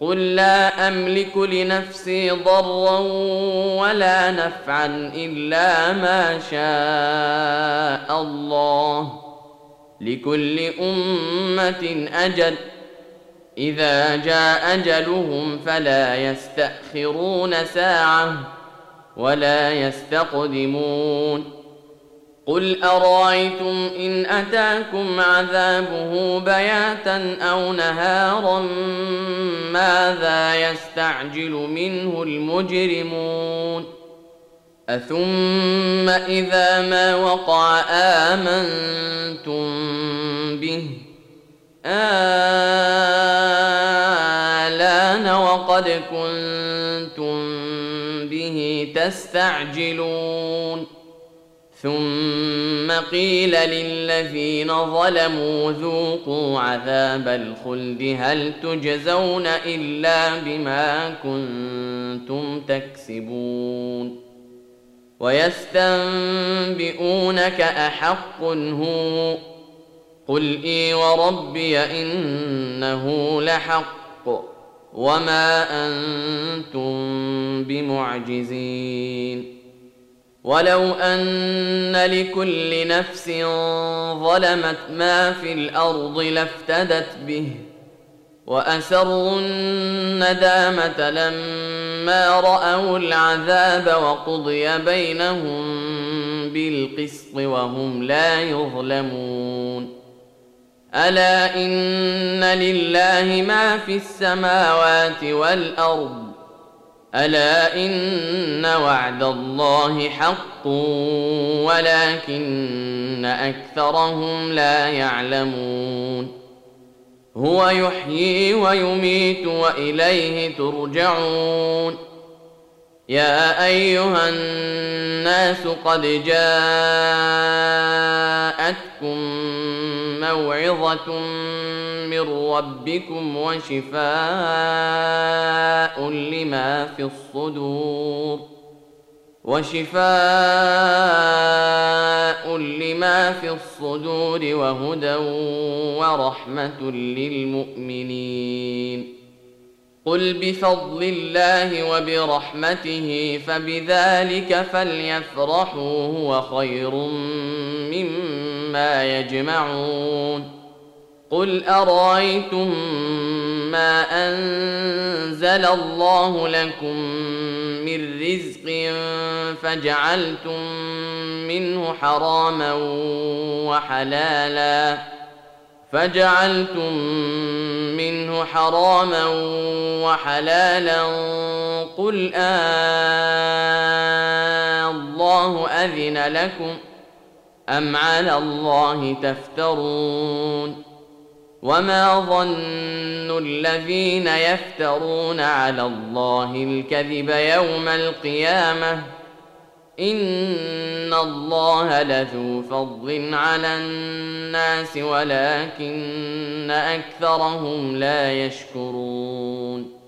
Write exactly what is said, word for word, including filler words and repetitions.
قل لا أملك لنفسي ضرا ولا نفعا إلا ما شاء الله، لكل أمة أجل، إذا جاء أجلهم فلا يستأخرون ساعة ولا يستقدمون. قل أرأيتم إن أتاكم عذابه بياتا أو نهارا ماذا يستعجل منه المجرمون؟ أثم إذا ما وقع آمنتم به آلان وقد كنتم به تستعجلون. ثم قيل للذين ظلموا ذوقوا عذاب الخلد هل تجزون إلا بما كنتم تكسبون. ويستنبئونك أحق هو؟ قل إي وربي إنه لحق وما أنتم بمعجزين. ولو أن لكل نفس ظلمت ما في الأرض لافتدت به وأسروا الندامة لما رأوا العذاب وقضي بينهم بالقسط وهم لا يظلمون. ألا إن لله ما في السماوات والأرض، ألا إن وعد الله حق ولكن أكثرهم لا يعلمون. هو يحيي ويميت وإليه ترجعون. يا أيها الناس قد جاءتكم موعظة من ربكم وشفاء لما في الصدور وشفاء لما في الصدور وهدى ورحمة للمؤمنين. قل بفضل الله وبرحمته فبذلك فليفرحوا هو خير مما يجمعون. قل أرأيتم ما أنزل الله لكم من رزق فجعلتم منه حراما وحلالا فجعلتم منه حراما وحلالا قل آه الله أذن لكم أم على الله تفترون؟ وما ظن الذين يفترون على الله الكذب يوم القيامة إن الله لذو فضل على الناس ولكن أكثرهم لا يشكرون.